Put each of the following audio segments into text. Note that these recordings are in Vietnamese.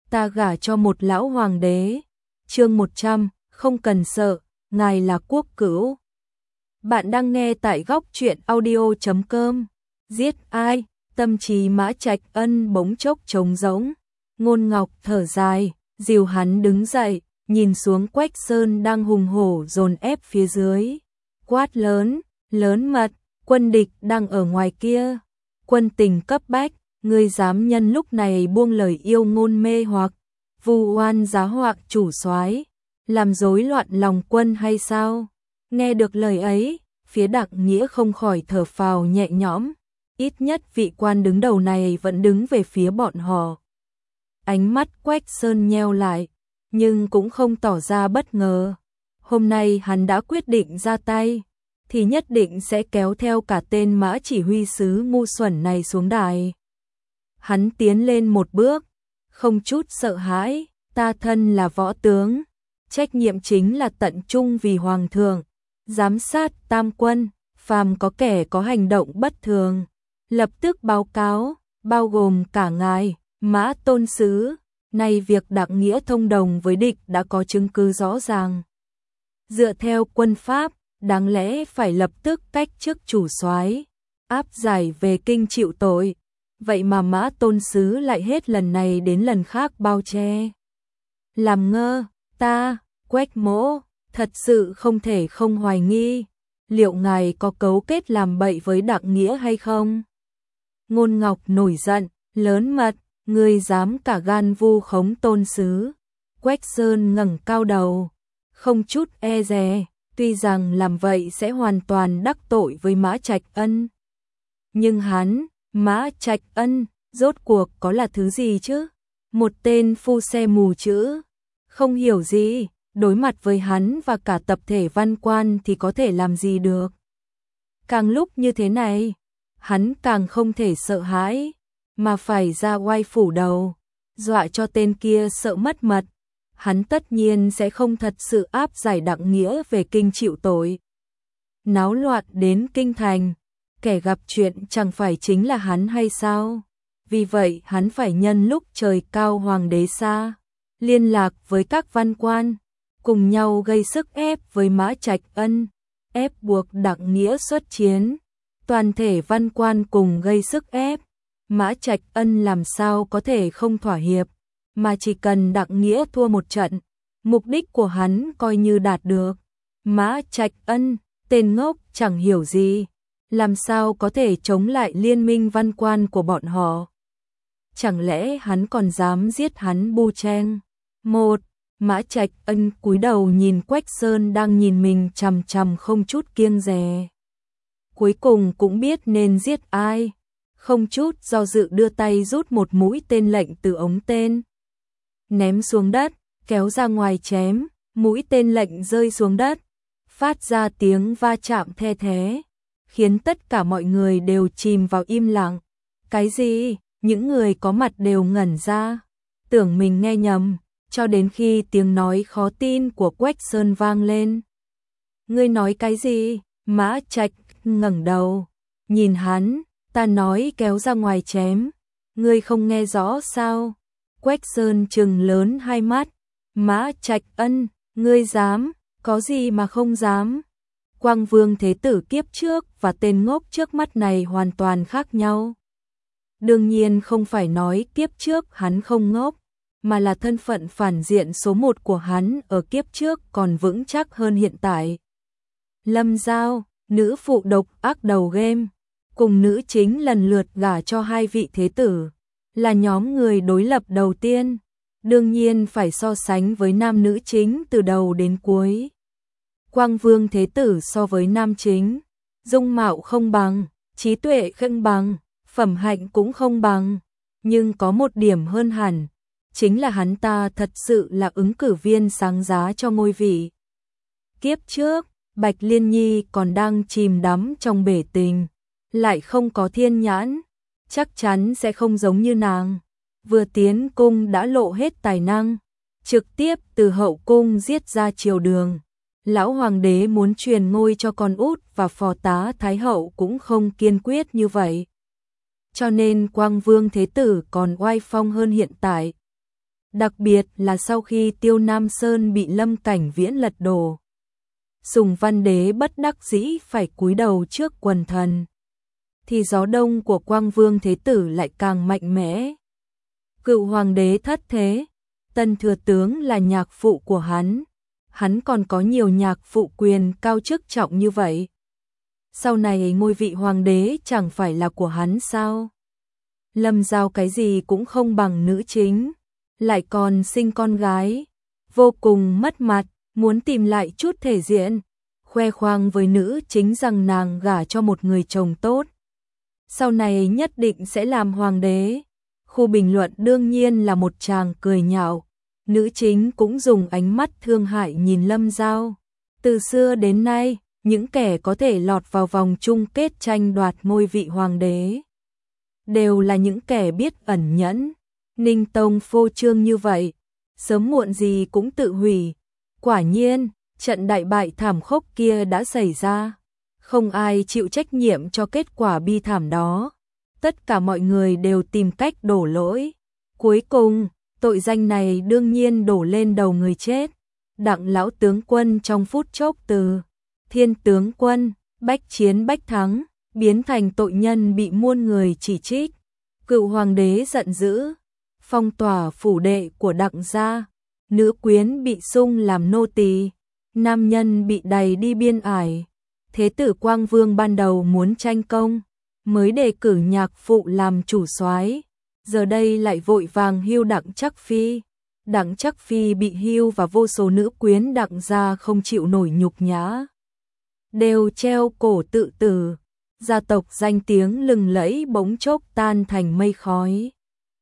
ta gả cho một lão hoàng đế. Chương 100, không cần sợ, ngài là quốc cữu. Bạn đang nghe tại góc truyện audio.com. Giết ai? Tâm trí Mã Trạch Ân bỗng chốc trống rỗng. Ngôn Ngọc thở dài, dìu hắn đứng dậy, nhìn xuống Quách Sơn đang hùng hổ dồn ép phía dưới. Quát lớn, lớn mật, quân địch đang ở ngoài kia. Quân tình cấp bách, ngươi dám nhân lúc này buông lời yêu ngôn mê hoặc, vu oan giá họa chủ soái, làm rối loạn lòng quân hay sao? Nghe được lời ấy, phía Đặng Nghĩa không khỏi thở phào nhẹ nhõm, ít nhất vị quan đứng đầu này vẫn đứng về phía bọn họ. Ánh mắt Quách Sơn nheo lại, nhưng cũng không tỏ ra bất ngờ. Hôm nay hắn đã quyết định ra tay, thì nhất định sẽ kéo theo cả tên Mã chỉ huy sứ ngu xuẩn này xuống đài. Hắn tiến lên một bước, không chút sợ hãi, ta thân là võ tướng, trách nhiệm chính là tận trung vì hoàng thượng, giám sát tam quân, phàm có kẻ có hành động bất thường, lập tức báo cáo, bao gồm cả ngài, Mã tôn sứ. Nay việc Đặng Nghĩa thông đồng với địch đã có chứng cứ rõ ràng. Dựa theo quân pháp, đáng lẽ phải lập tức cách chức chủ soái, áp giải về kinh chịu tội. Vậy mà Mã tôn sứ lại hết lần này đến lần khác bao che. Làm ngơ, ta, Quách Mỗ, thật sự không thể không hoài nghi, liệu ngài có cấu kết làm bậy với Đặng Nghĩa hay không? Ngôn Ngọc nổi giận, lớn mật, ngươi dám cả gan vu khống tôn sứ. Quách Sơn ngẩng cao đầu, không chút e dè, tuy rằng làm vậy sẽ hoàn toàn đắc tội với Mã Trạch Ân. Nhưng hắn, Mã Trạch Ân, rốt cuộc có là thứ gì chứ? Một tên phu xe mù chữ, không hiểu gì, đối mặt với hắn và cả tập thể văn quan thì có thể làm gì được. Càng lúc như thế này, hắn càng không thể sợ hãi, mà phải ra oai phủ đầu, dọa cho tên kia sợ mất mật. Hắn tất nhiên sẽ không thật sự áp giải Đặng Nghĩa về kinh chịu tội. Náo loạn đến kinh thành, kẻ gặp chuyện chẳng phải chính là hắn hay sao? Vì vậy hắn phải nhân lúc trời cao hoàng đế xa, liên lạc với các văn quan, cùng nhau gây sức ép với Mã Trạch Ân, ép buộc Đặng Nghĩa xuất chiến. Toàn thể văn quan cùng gây sức ép, Mã Trạch Ân làm sao có thể không thỏa hiệp, mà chỉ cần Đặng Nghĩa thua một trận, mục đích của hắn coi như đạt được. Mã Trạch Ân, tên ngốc chẳng hiểu gì, làm sao có thể chống lại liên minh văn quan của bọn họ? Chẳng lẽ hắn còn dám giết hắn Bu Chen? Một, Mã Trạch Ân cúi đầu nhìn Quách Sơn đang nhìn mình chằm chằm không chút kiêng dè. Cuối cùng cũng biết nên giết ai, không chút do dự đưa tay rút một mũi tên lệnh từ ống tên, ném xuống đất, kéo ra ngoài chém, mũi tên lệnh rơi xuống đất, phát ra tiếng va chạm the thé, khiến tất cả mọi người đều chìm vào im lặng. Cái gì? Những người có mặt đều ngẩn ra, tưởng mình nghe nhầm, cho đến khi tiếng nói khó tin của Quách Sơn vang lên. Ngươi nói cái gì? Mã Trạch ngẩng đầu, nhìn hắn, ta nói kéo ra ngoài chém, ngươi không nghe rõ sao? Quách Sơn trừng lớn hai mắt, Mã Trạch Ân, ngươi dám, có gì mà không dám? Quang Vương Thế Tử kiếp trước và tên ngốc trước mắt này hoàn toàn khác nhau. Đương nhiên không phải nói kiếp trước hắn không ngốc, mà là thân phận phản diện số 1 của hắn ở kiếp trước còn vững chắc hơn hiện tại. Lâm Giao, nữ phụ độc ác đầu game, cùng nữ chính lần lượt gả cho hai vị thế tử, là nhóm người đối lập đầu tiên, đương nhiên phải so sánh với nam nữ chính từ đầu đến cuối. Quang Vương Thế Tử so với nam chính, dung mạo không bằng, trí tuệ không bằng, phẩm hạnh cũng không bằng, nhưng có một điểm hơn hẳn, chính là hắn ta thật sự là ứng cử viên sáng giá cho ngôi vị. Kiếp trước, Bạch Liên Nhi còn đang chìm đắm trong bể tình, lại không có thiên nhãn, chắc chắn sẽ không giống như nàng. Vừa tiến cung đã lộ hết tài năng, trực tiếp từ hậu cung giết ra triều đường. Lão hoàng đế muốn truyền ngôi cho con út và phò tá thái hậu cũng không kiên quyết như vậy. Cho nên Quang Vương Thế Tử còn oai phong hơn hiện tại. Đặc biệt là sau khi Tiêu Nam Sơn bị Lâm Cảnh Viễn lật đổ. Sùng Văn Đế bất đắc dĩ phải cúi đầu trước quần thần. Thì gió đông của Quang Vương Thế Tử lại càng mạnh mẽ. Cựu hoàng đế thất thế, tân thừa tướng là nhạc phụ của hắn còn có nhiều nhạc phụ quyền cao chức trọng như vậy. Sau này ngôi vị hoàng đế chẳng phải là của hắn sao? Lâm Giao cái gì cũng không bằng nữ chính, lại còn sinh con gái, vô cùng mất mặt, muốn tìm lại chút thể diện, khoe khoang với nữ chính rằng nàng gả cho một người chồng tốt. Sau này nhất định sẽ làm hoàng đế. Khu bình luận đương nhiên là một tràng cười nhạo. Nữ chính cũng dùng ánh mắt thương hại nhìn Lâm Giao. Từ xưa đến nay, những kẻ có thể lọt vào vòng chung kết tranh đoạt ngôi vị hoàng đế đều là những kẻ biết ẩn nhẫn. Ninh Tông phô trương như vậy, sớm muộn gì cũng tự hủy. Quả nhiên, trận đại bại thảm khốc kia đã xảy ra. Không ai chịu trách nhiệm cho kết quả bi thảm đó. Tất cả mọi người đều tìm cách đổ lỗi. Cuối cùng, tội danh này đương nhiên đổ lên đầu người chết. Đặng lão tướng quân trong phút chốc từ thiên tướng quân, bách chiến bách thắng, biến thành tội nhân bị muôn người chỉ trích. Cựu hoàng đế giận dữ, phong tỏa phủ đệ của Đặng gia, nữ quyến bị sung làm nô tỳ, nam nhân bị đày đi biên ải. Thế tử Quang Vương ban đầu muốn tranh công, mới đề cử nhạc phụ làm chủ soái, giờ đây lại vội vàng hưu Đặng Trắc Phi. Đặng Trắc Phi bị hưu và vô số nữ quyến Đặng gia không chịu nổi nhục nhã, đều treo cổ tự tử. Gia tộc danh tiếng lừng lẫy bỗng chốc tan thành mây khói.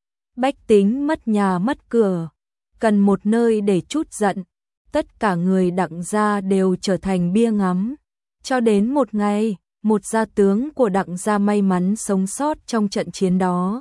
Bách tính mất nhà mất cửa, cần một nơi để trút giận. Tất cả người Đặng gia đều trở thành bia ngắm. Cho đến một ngày, một gia tướng của Đặng gia may mắn sống sót trong trận chiến đó,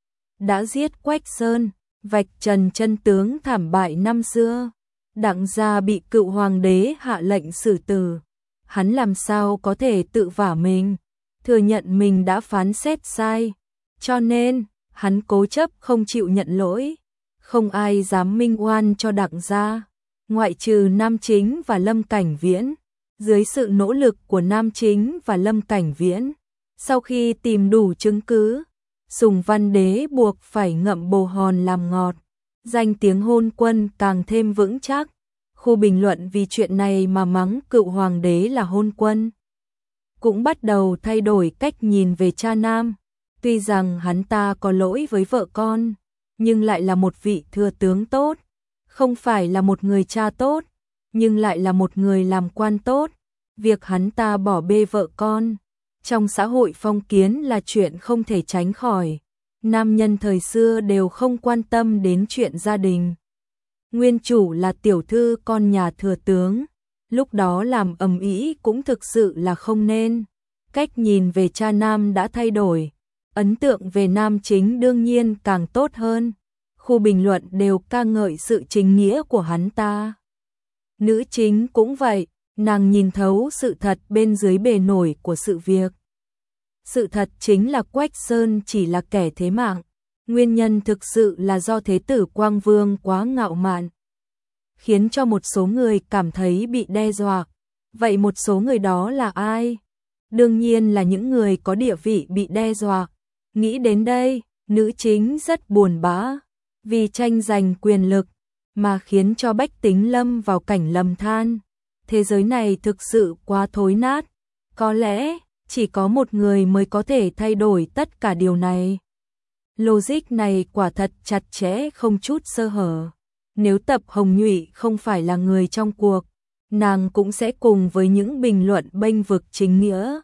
đã giết Quách Sơn, vạch trần chân tướng thảm bại năm xưa. Đặng gia bị cựu hoàng đế hạ lệnh xử tử. Hắn làm sao có thể tự vả mình, thừa nhận mình đã phán xét sai. Cho nên, hắn cố chấp không chịu nhận lỗi. Không ai dám minh oan cho Đặng gia, ngoại trừ Nam Chính và Lâm Cảnh Viễn. Dưới sự nỗ lực của Nam Chính và Lâm Cảnh Viễn, sau khi tìm đủ chứng cứ, Sùng Văn Đế buộc phải ngậm bồ hòn làm ngọt. Danh tiếng hôn quân càng thêm vững chắc. Khu bình luận vì chuyện này mà mắng cựu hoàng đế là hôn quân cũng bắt đầu thay đổi cách nhìn về cha Nam. Tuy rằng hắn ta có lỗi với vợ con, nhưng lại là một vị thừa tướng tốt. Không phải là một người cha tốt, nhưng lại là một người làm quan tốt. Việc hắn ta bỏ bê vợ con, trong xã hội phong kiến là chuyện không thể tránh khỏi. Nam nhân thời xưa đều không quan tâm đến chuyện gia đình. Nguyên chủ là tiểu thư con nhà thừa tướng, lúc đó làm ầm ĩ cũng thực sự là không nên. Cách nhìn về cha Nam đã thay đổi, ấn tượng về Nam Chính đương nhiên càng tốt hơn. Khu bình luận đều ca ngợi sự chính nghĩa của hắn ta. Nữ chính cũng vậy, nàng nhìn thấu sự thật bên dưới bề nổi của sự việc. Sự thật chính là Quách Sơn chỉ là kẻ thế mạng. Nguyên nhân thực sự là do Thế tử Quang Vương quá ngạo mạn, khiến cho một số người cảm thấy bị đe dọa. Vậy một số người đó là ai? Đương nhiên là những người có địa vị bị đe dọa. Nghĩ đến đây, nữ chính rất buồn bã, vì tranh giành quyền lực mà khiến cho bách tính lâm vào cảnh lầm than. Thế giới này thực sự quá thối nát. Có lẽ chỉ có một người mới có thể thay đổi tất cả điều này. Logic này quả thật chặt chẽ không chút sơ hở. Nếu Tập Hồng Nhụy không phải là người trong cuộc, nàng cũng sẽ cùng với những bình luận bênh vực chính nghĩa,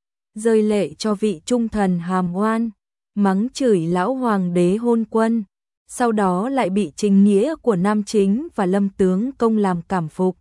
rơi lệ cho vị trung thần hàm oan, mắng chửi lão hoàng đế hôn quân, sau đó lại bị chính nghĩa của Nam Chính và Lâm Tướng Công làm cảm phục.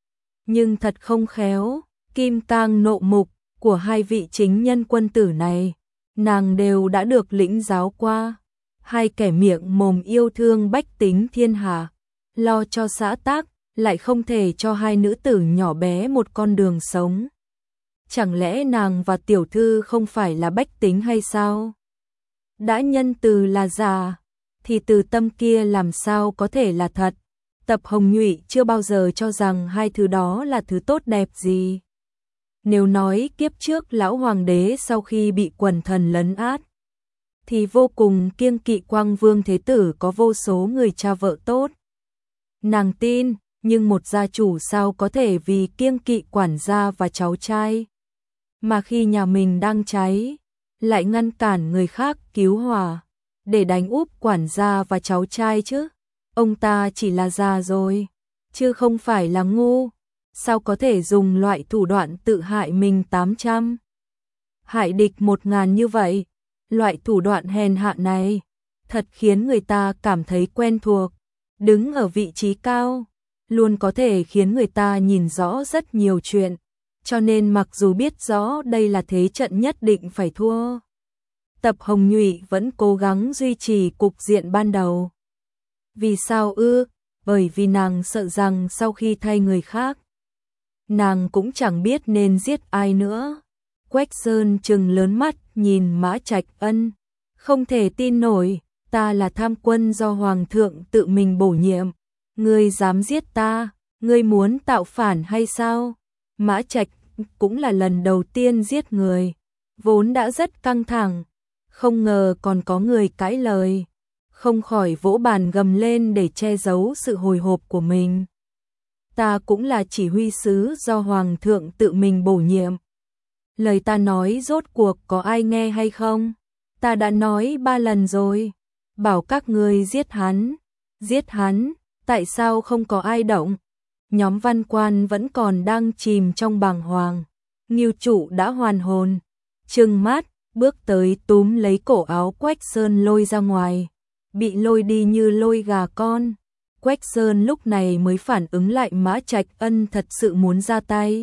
Nhưng thật không khéo, kim cang nộ mục của hai vị chính nhân quân tử này, nàng đều đã được lĩnh giáo qua. Hai kẻ miệng mồm yêu thương bách tính thiên hạ, lo cho xã tắc, lại không thể cho hai nữ tử nhỏ bé một con đường sống. Chẳng lẽ nàng và tiểu thư không phải là bách tính hay sao? Đã nhân từ là già, thì từ tâm kia làm sao có thể là thật. Tập Hồng Nhụy chưa bao giờ cho rằng hai thứ đó là thứ tốt đẹp gì. Nếu nói kiếp trước lão hoàng đế sau khi bị quần thần lấn át, thì vô cùng kiêng kỵ Quang Vương Thế Tử có vô số người cha vợ tốt. Nàng tin, nhưng một gia chủ sao có thể vì kiêng kỵ quản gia và cháu trai, mà khi nhà mình đang cháy, lại ngăn cản người khác cứu hỏa, để đánh úp quản gia và cháu trai chứ. Ông ta chỉ là già rồi, chứ không phải là ngu. Sao có thể dùng loại thủ đoạn tự hại mình 800, hại địch 1000 như vậy? Loại thủ đoạn hèn hạ này thật khiến người ta cảm thấy quen thuộc. Đứng ở vị trí cao luôn có thể khiến người ta nhìn rõ rất nhiều chuyện, cho nên mặc dù biết rõ đây là thế trận nhất định phải thua, Tập Hồng Nhụy vẫn cố gắng duy trì cục diện ban đầu. Vì sao ư? Bởi vì nàng sợ rằng sau khi thay người khác, nàng cũng chẳng biết nên giết ai nữa. Quách Sơn trừng lớn mắt nhìn Mã Trạch Ân, không thể tin nổi, ta là tham quân do Hoàng thượng tự mình bổ nhiệm, ngươi dám giết ta, ngươi muốn tạo phản hay sao? Mã Trạch cũng là lần đầu tiên giết người, vốn đã rất căng thẳng, không ngờ còn có người cãi lời, không khỏi vỗ bàn gầm lên để che giấu sự hồi hộp của mình. Ta cũng là chỉ huy sứ do Hoàng thượng tự mình bổ nhiệm. Lời ta nói rốt cuộc có ai nghe hay không? Ta đã nói 3 lần rồi, bảo các ngươi giết hắn, tại sao không có ai động? Nhóm văn quan vẫn còn đang chìm trong bàng hoàng. Ngưu Trụ đã hoàn hồn, trừng mắt, bước tới túm lấy cổ áo Quách Sơn lôi ra ngoài, bị lôi đi như lôi gà con. Quách Sơn lúc này mới phản ứng lại Mã Trạch Ân thật sự muốn ra tay.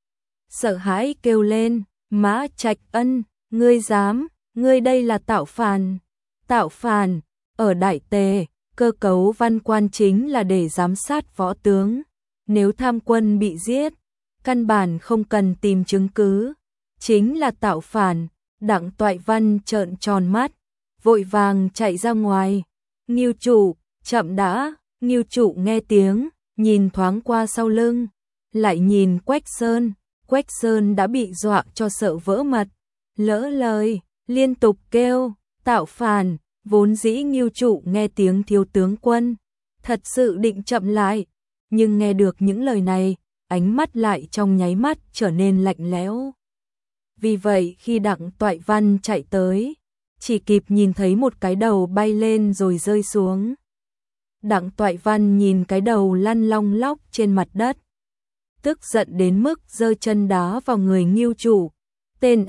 Sợ hãi kêu lên, Mã Trạch Ân, ngươi dám, ngươi đây là tạo phản. Tạo phản, ở Đại Tề, cơ cấu văn quan chính là để giám sát võ tướng. Nếu tham quân bị giết, căn bản không cần tìm chứng cứ, chính là tạo phản. Đặng Toại Văn trợn tròn mắt, vội vàng chạy ra ngoài. Ngưu Trụ, chậm đã. Ngưu Trụ nghe tiếng, nhìn thoáng qua sau lưng, lại nhìn Quách Sơn. Quách Sơn đã bị dọa cho sợ vỡ mật, lỡ lời, liên tục kêu, tạo phản. Vốn dĩ Ngưu Trụ nghe tiếng thiếu tướng quân, thật sự định chậm lại, nhưng nghe được những lời này, ánh mắt lại trong nháy mắt trở nên lạnh lẽo. Vì vậy khi Đặng Toại Văn chạy tới, chỉ kịp nhìn thấy một cái đầu bay lên rồi rơi xuống. Đặng Toại Văn nhìn cái đầu lăn long lóc trên mặt đất, tức giận đến mức giơ chân đá vào người Ngưu Trụ. Tên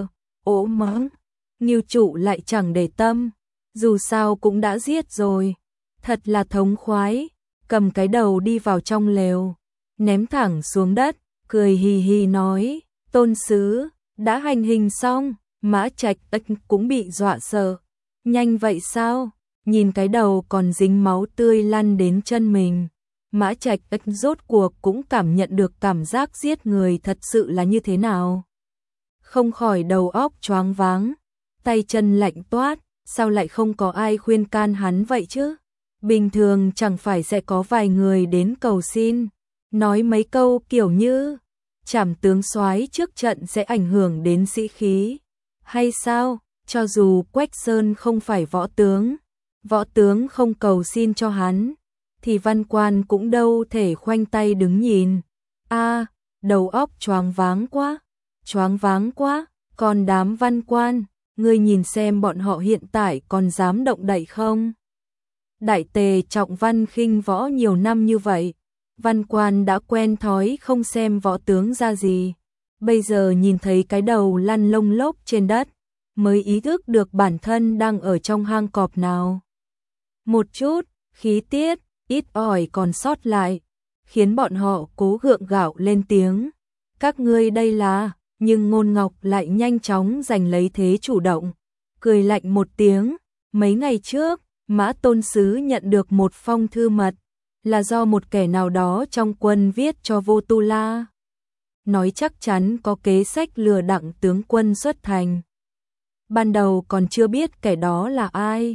ố mắng. Ngưu Trụ lại chẳng để tâm, dù sao cũng đã giết rồi, thật là thống khoái, cầm cái đầu đi vào trong lều, ném thẳng xuống đất, cười hì hì nói, tôn sứ, đã hành hình xong. Mã Trạch Ân cũng bị dọa sợ, nhanh vậy sao? Nhìn cái đầu còn dính máu tươi lăn đến chân mình, Mã Trạch Ân rốt cuộc cũng cảm nhận được cảm giác giết người thật sự là như thế nào. Không khỏi đầu óc choáng váng, tay chân lạnh toát, sao lại không có ai khuyên can hắn vậy chứ? Bình thường chẳng phải sẽ có vài người đến cầu xin, nói mấy câu kiểu như trảm tướng soái trước trận sẽ ảnh hưởng đến sĩ khí, hay sao? Cho dù Quách Sơn không phải võ tướng không cầu xin cho hắn, thì văn quan cũng đâu thể khoanh tay đứng nhìn. A, đầu óc choáng váng quá, còn đám văn quan, ngươi nhìn xem bọn họ hiện tại còn dám động đậy không? Đại Tề trọng văn khinh võ nhiều năm như vậy, văn quan đã quen thói không xem võ tướng ra gì. Bây giờ nhìn thấy cái đầu lăn lông lốc trên đất, mới ý thức được bản thân đang ở trong hang cọp nào. Một chút khí tiết ít ỏi còn sót lại, khiến bọn họ cố gượng gạo lên tiếng. Các ngươi đây là, nhưng Ngôn Ngọc lại nhanh chóng giành lấy thế chủ động, cười lạnh một tiếng. Mấy ngày trước, Mã tôn sứ nhận được một phong thư mật, là do một kẻ nào đó trong quân viết cho Vô Tu La, nói chắc chắn có kế sách lừa Đặng tướng quân xuất thành. Ban đầu còn chưa biết kẻ đó là ai,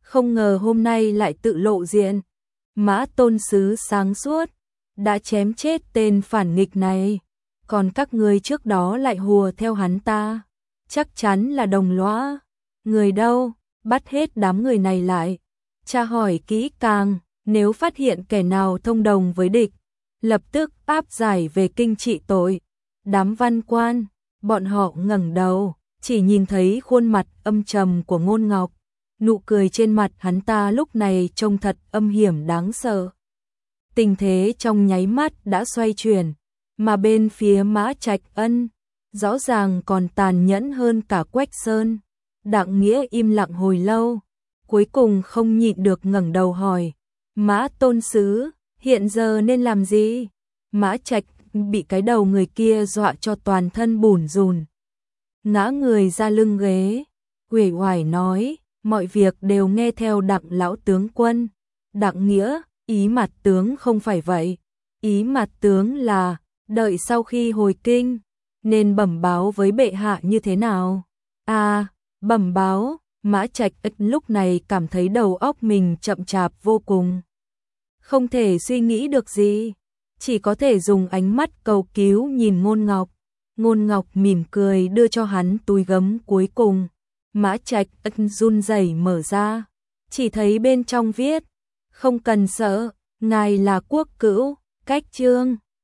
không ngờ hôm nay lại tự lộ diện. Mã Tôn Sứ sáng suốt, đã chém chết tên phản nghịch này, còn các ngươi trước đó lại hùa theo hắn ta, chắc chắn là đồng lõa. Người đâu? Bắt hết đám người này lại, tra hỏi kỹ càng, nếu phát hiện kẻ nào thông đồng với địch, lập tức áp giải về kinh trị tội. Đám văn quan, bọn họ ngẩng đầu, chỉ nhìn thấy khuôn mặt âm trầm của Ngôn Ngọc, nụ cười trên mặt hắn ta lúc này trông thật âm hiểm đáng sợ. Tình thế trong nháy mắt đã xoay chuyển, mà bên phía Mã Trạch Ân, rõ ràng còn tàn nhẫn hơn cả Quách Sơn. Đặng Nghĩa im lặng hồi lâu, cuối cùng không nhịn được ngẩng đầu hỏi, Mã Tôn Sứ, hiện giờ nên làm gì? Mã Trạch bị cái đầu người kia dọa cho toàn thân bủn rùn, ngã người ra lưng ghế, uể oải nói, mọi việc đều nghe theo Đặng lão tướng quân. Đặng Nghĩa, ý mặt tướng không phải vậy, ý mặt tướng là, đợi sau khi hồi kinh, nên bẩm báo với bệ hạ như thế nào? À, bẩm báo. Mã Trạch lúc này cảm thấy đầu óc mình chậm chạp vô cùng, không thể suy nghĩ được gì, chỉ có thể dùng ánh mắt cầu cứu nhìn Ngôn Ngọc. Ngôn Ngọc mỉm cười đưa cho hắn túi gấm cuối cùng. Mã Trạch run rẩy mở ra, chỉ thấy bên trong viết, không cần sợ, ngài là quốc cữu, cách chương.